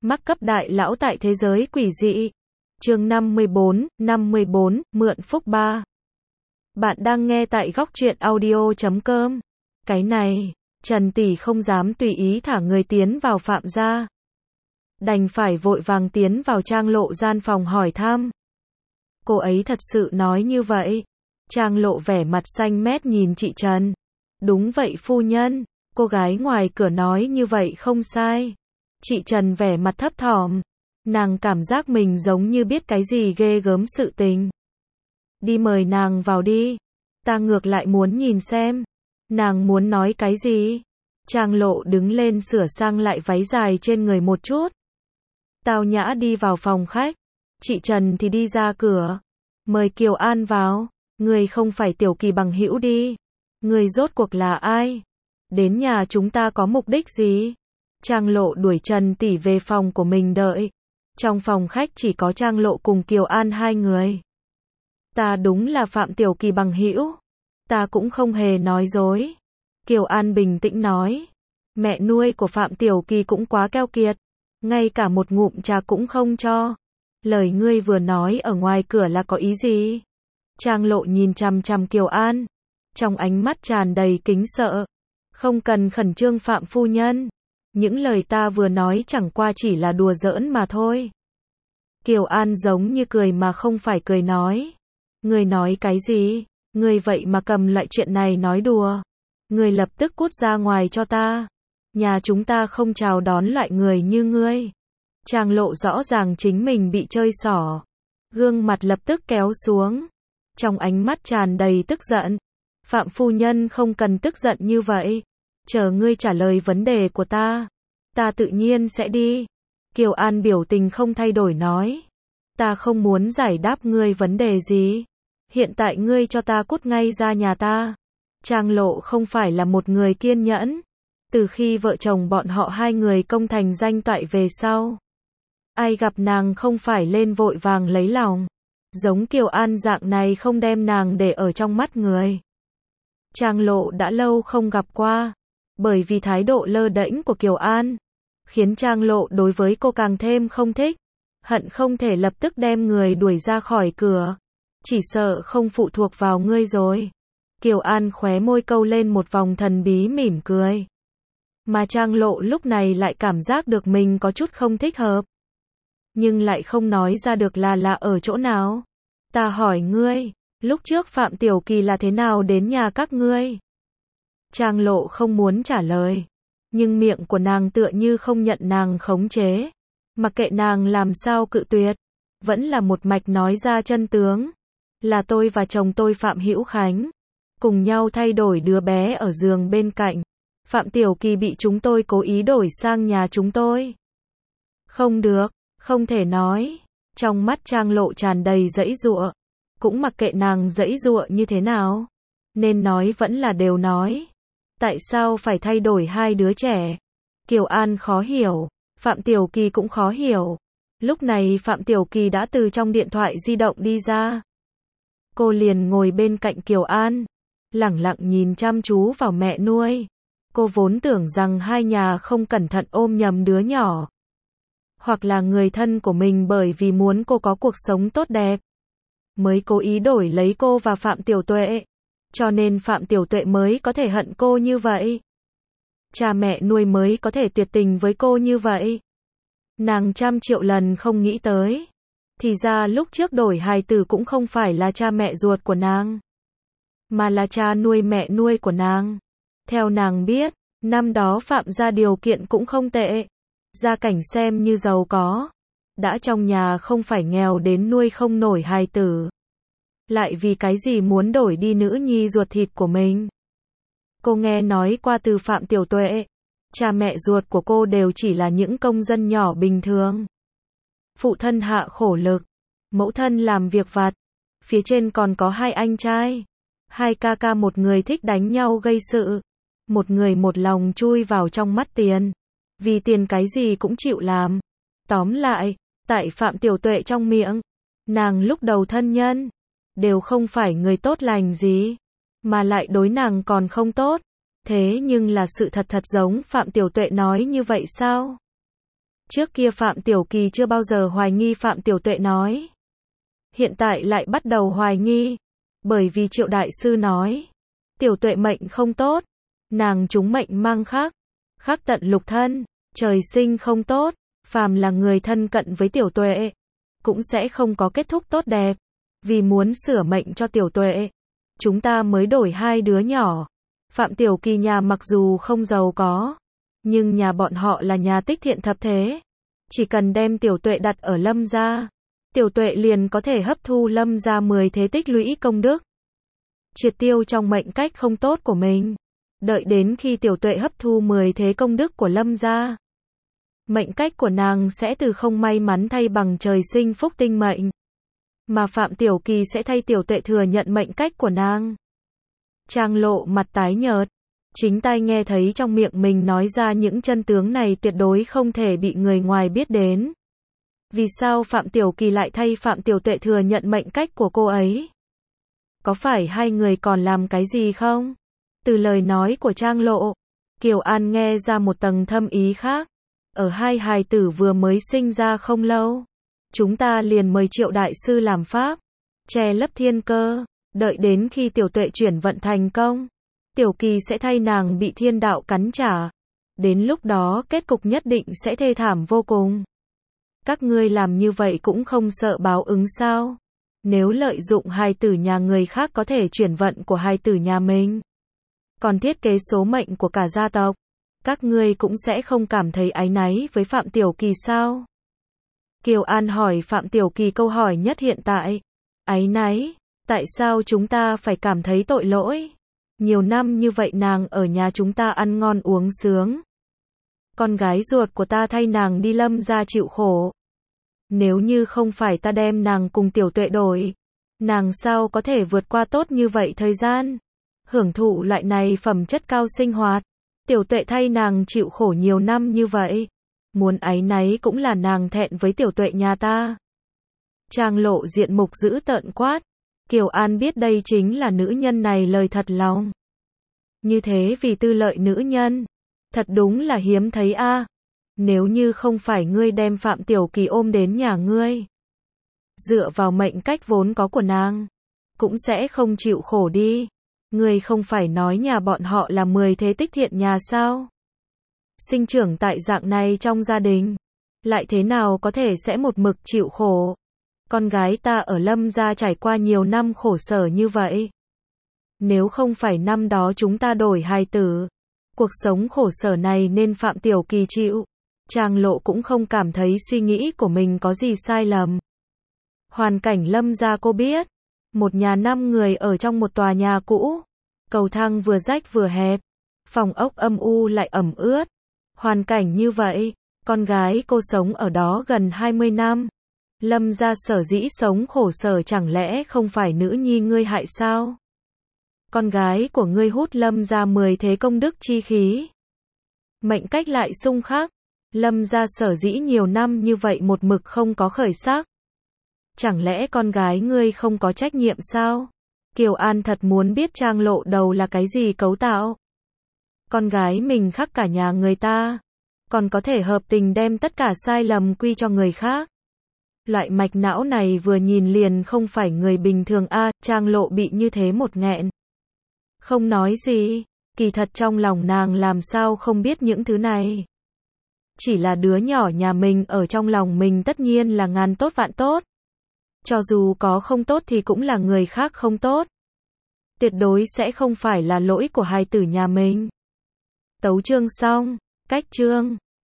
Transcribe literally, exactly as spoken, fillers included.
Mắc cấp đại lão tại thế giới quỷ dị. Chương năm mươi bốn, năm mươi bốn, mượn phúc ba. Bạn đang nghe tại góc truyện audio chấm com. Cái này, Trần tỷ không dám tùy ý thả người tiến vào Phạm gia. Đành phải vội vàng tiến vào Trang Lộ gian phòng hỏi thăm. Cô ấy thật sự nói như vậy. Trang Lộ vẻ mặt xanh mét nhìn chị Trần. Đúng vậy phu nhân, cô gái ngoài cửa nói như vậy không sai. Chị Trần vẻ mặt thấp thỏm. Nàng cảm giác mình giống như biết cái gì ghê gớm sự tình. Đi mời nàng vào đi. Ta ngược lại muốn nhìn xem. Nàng muốn nói cái gì? Trang Lộ đứng lên sửa sang lại váy dài trên người một chút. Tao nhã đi vào phòng khách. Chị Trần thì đi ra cửa. Mời Kiều An vào. Người không phải Tiểu Kỳ bằng hữu đi. Người rốt cuộc là ai? Đến nhà chúng ta có mục đích gì? Trang Lộ đuổi Trần tỷ về phòng của mình đợi. Trong phòng khách chỉ có Trang Lộ cùng Kiều An hai người. Ta đúng là Phạm Tiểu Kỳ bằng hữu. Ta cũng không hề nói dối. Kiều An bình tĩnh nói. Mẹ nuôi của Phạm Tiểu Kỳ cũng quá keo kiệt. Ngay cả một ngụm trà cũng không cho. Lời ngươi vừa nói ở ngoài cửa là có ý gì? Trang Lộ nhìn chằm chằm Kiều An. Trong ánh mắt tràn đầy kính sợ. Không cần khẩn trương Phạm phu nhân. Những lời ta vừa nói chẳng qua chỉ là đùa giỡn mà thôi. Kiều An giống như cười mà không phải cười nói. Ngươi nói cái gì? Ngươi vậy mà cầm loại chuyện này nói đùa. Ngươi lập tức cút ra ngoài cho ta. Nhà chúng ta không chào đón loại người như ngươi. Trang Lộ rõ ràng chính mình bị chơi xỏ. Gương mặt lập tức kéo xuống. Trong ánh mắt tràn đầy tức giận. Phạm phu nhân không cần tức giận như vậy. Chờ ngươi trả lời vấn đề của ta. Ta tự nhiên sẽ đi. Kiều An biểu tình không thay đổi nói. Ta không muốn giải đáp ngươi vấn đề gì. Hiện tại ngươi cho ta cút ngay ra nhà ta. Trang Lộ không phải là một người kiên nhẫn. Từ khi vợ chồng bọn họ hai người công thành danh toại về sau. Ai gặp nàng không phải lên vội vàng lấy lòng. Giống Kiều An dạng này không đem nàng để ở trong mắt người. Trang Lộ đã lâu không gặp qua. Bởi vì thái độ lơ đễnh của Kiều An. Khiến Trang Lộ đối với cô càng thêm không thích. Hận không thể lập tức đem người đuổi ra khỏi cửa. Chỉ sợ không phụ thuộc vào ngươi rồi. Kiều An khóe môi câu lên một vòng thần bí mỉm cười. Mà Trang Lộ lúc này lại cảm giác được mình có chút không thích hợp. Nhưng lại không nói ra được là là ở chỗ nào. Ta hỏi ngươi, lúc trước Phạm Tiểu Kỳ là thế nào đến nhà các ngươi? Trang Lộ không muốn trả lời. Nhưng miệng của nàng tựa như không nhận nàng khống chế. Mặc kệ nàng làm sao cự tuyệt. Vẫn là một mạch nói ra chân tướng. Là tôi và chồng tôi Phạm Hữu Khánh. Cùng nhau thay đổi đứa bé ở giường bên cạnh. Phạm Tiểu Kỳ bị chúng tôi cố ý đổi sang nhà chúng tôi. Không được, không thể nói. Trong mắt Trang Lộ tràn đầy giãy giụa. Cũng mặc kệ nàng giãy giụa như thế nào. Nên nói vẫn là đều nói. Tại sao phải thay đổi hai đứa trẻ? Kiều An khó hiểu. Phạm Tiểu Kỳ cũng khó hiểu. Lúc này Phạm Tiểu Kỳ đã từ trong điện thoại di động đi ra. Cô liền ngồi bên cạnh Kiều An. Lẳng lặng nhìn chăm chú vào mẹ nuôi. Cô vốn tưởng rằng hai nhà không cẩn thận ôm nhầm đứa nhỏ. Hoặc là người thân của mình bởi vì muốn cô có cuộc sống tốt đẹp. Mới cố ý đổi lấy cô và Phạm Tiểu Tuệ. Cho nên Phạm Tiểu Tuệ mới có thể hận cô như vậy. Cha mẹ nuôi mới có thể tuyệt tình với cô như vậy. Nàng trăm triệu lần không nghĩ tới. Thì ra lúc trước đổi hài tử cũng không phải là cha mẹ ruột của nàng. Mà là cha nuôi mẹ nuôi của nàng. Theo nàng biết, năm đó Phạm gia điều kiện cũng không tệ. Gia cảnh xem như giàu có. Đã trong nhà không phải nghèo đến nuôi không nổi hài tử. Lại vì cái gì muốn đổi đi nữ nhi ruột thịt của mình. Cô nghe nói qua từ Phạm Tiểu Tuệ. Cha mẹ ruột của cô đều chỉ là những công dân nhỏ bình thường. Phụ thân hạ khổ lực. Mẫu thân làm việc vặt. Phía trên còn có hai anh trai. Hai ca ca, một người thích đánh nhau gây sự. Một người một lòng chui vào trong mắt tiền. Vì tiền cái gì cũng chịu làm. Tóm lại, tại Phạm Tiểu Tuệ trong miệng, nàng lúc đầu thân nhân đều không phải người tốt lành gì, mà lại đối nàng còn không tốt. Thế nhưng là sự thật thật giống Phạm Tiểu Tuệ nói như vậy sao? Trước kia Phạm Tiểu Kỳ chưa bao giờ hoài nghi Phạm Tiểu Tuệ nói. Hiện tại lại bắt đầu hoài nghi. Bởi vì Triệu Đại Sư nói. Tiểu Tuệ mệnh không tốt. Nàng trúng mệnh mang khắc. Khắc tận lục thân. Trời sinh không tốt. Phàm là người thân cận với Tiểu Tuệ. Cũng sẽ không có kết thúc tốt đẹp. Vì muốn sửa mệnh cho Tiểu Tuệ. Chúng ta mới đổi hai đứa nhỏ. Phạm Tiểu Kỳ nhà mặc dù không giàu có. Nhưng nhà bọn họ là nhà tích thiện thập thế. Chỉ cần đem Tiểu Tuệ đặt ở Lâm gia. Tiểu Tuệ liền có thể hấp thu Lâm gia mười thế tích lũy công đức. Triệt tiêu trong mệnh cách không tốt của mình. Đợi đến khi Tiểu Tuệ hấp thu mười thế công đức của Lâm gia. Mệnh cách của nàng sẽ từ không may mắn thay bằng trời sinh phúc tinh mệnh. Mà Phạm Tiểu Kỳ sẽ thay Tiểu Tuệ thừa nhận mệnh cách của nàng. Trang Lộ mặt tái nhợt. Chính tai nghe thấy trong miệng mình nói ra những chân tướng này tuyệt đối không thể bị người ngoài biết đến. Vì sao Phạm Tiểu Kỳ lại thay Phạm Tiểu Tuệ thừa nhận mệnh cách của cô ấy? Có phải hai người còn làm cái gì không? Từ lời nói của Trang Lộ, Kiều An nghe ra một tầng thâm ý khác. Ở hai hài tử vừa mới sinh ra không lâu, chúng ta liền mời Triệu Đại Sư làm pháp, che lấp thiên cơ, đợi đến khi Tiểu Tuệ chuyển vận thành công, Tiểu Kỳ sẽ thay nàng bị thiên đạo cắn trả. Đến lúc đó kết cục nhất định sẽ thê thảm vô cùng. Các ngươi làm như vậy cũng không sợ báo ứng sao? Nếu lợi dụng hài tử nhà người khác có thể chuyển vận của hài tử nhà mình, còn thiết kế số mệnh của cả gia tộc, các ngươi cũng sẽ không cảm thấy áy náy với Phạm Tiểu Kỳ sao? Kiều An hỏi Phạm Tiểu Kỳ câu hỏi nhất hiện tại. Áy náy? Tại sao chúng ta phải cảm thấy tội lỗi? Nhiều năm như vậy nàng ở nhà chúng ta ăn ngon uống sướng. Con gái ruột của ta thay nàng đi Lâm gia chịu khổ. Nếu như không phải ta đem nàng cùng Tiểu Tuệ đổi, nàng sao có thể vượt qua tốt như vậy thời gian? Hưởng thụ loại này phẩm chất cao sinh hoạt. Tiểu Tuệ thay nàng chịu khổ nhiều năm như vậy. Muốn áy náy cũng là nàng thẹn với Tiểu Tuệ nhà ta. Trang Lộ diện mục dữ tợn quát. Kiều An biết đây chính là nữ nhân này lời thật lòng. Như thế vì tư lợi nữ nhân. Thật đúng là hiếm thấy a. À. Nếu như không phải ngươi đem Phạm Tiểu Kỳ ôm đến nhà ngươi, dựa vào mệnh cách vốn có của nàng, cũng sẽ không chịu khổ đi. Ngươi không phải nói nhà bọn họ là mười thế tích thiện nhà sao? Sinh trưởng tại dạng này trong gia đình, lại thế nào có thể sẽ một mực chịu khổ? Con gái ta ở Lâm gia trải qua nhiều năm khổ sở như vậy. Nếu không phải năm đó chúng ta đổi hài tử, cuộc sống khổ sở này nên Phạm Tiểu Kỳ chịu. Trang Lộ cũng không cảm thấy suy nghĩ của mình có gì sai lầm. Hoàn cảnh Lâm gia cô biết. Một nhà năm người ở trong một tòa nhà cũ. Cầu thang vừa rách vừa hẹp. Phòng ốc âm u lại ẩm ướt. Hoàn cảnh như vậy, con gái cô sống ở đó gần hai mươi năm. Lâm gia sở dĩ sống khổ sở chẳng lẽ không phải nữ nhi ngươi hại sao? Con gái của ngươi hút Lâm gia mười thế công đức chi khí. Mệnh cách lại xung khắc. Lâm gia sở dĩ nhiều năm như vậy một mực không có khởi sắc. Chẳng lẽ con gái ngươi không có trách nhiệm sao? Kiều An thật muốn biết Trang Lộ đầu là cái gì cấu tạo. Con gái mình khắc cả nhà người ta, còn có thể hợp tình đem tất cả sai lầm quy cho người khác. Loại mạch não này vừa nhìn liền không phải người bình thường a. À, Trang Lộ bị như thế một nghẹn. Không nói gì, kỳ thật trong lòng nàng làm sao không biết những thứ này. Chỉ là đứa nhỏ nhà mình ở trong lòng mình tất nhiên là ngàn tốt vạn tốt. Cho dù có không tốt thì cũng là người khác không tốt. Tuyệt đối sẽ không phải là lỗi của hài tử nhà mình. Tấu chương xong, cách chương.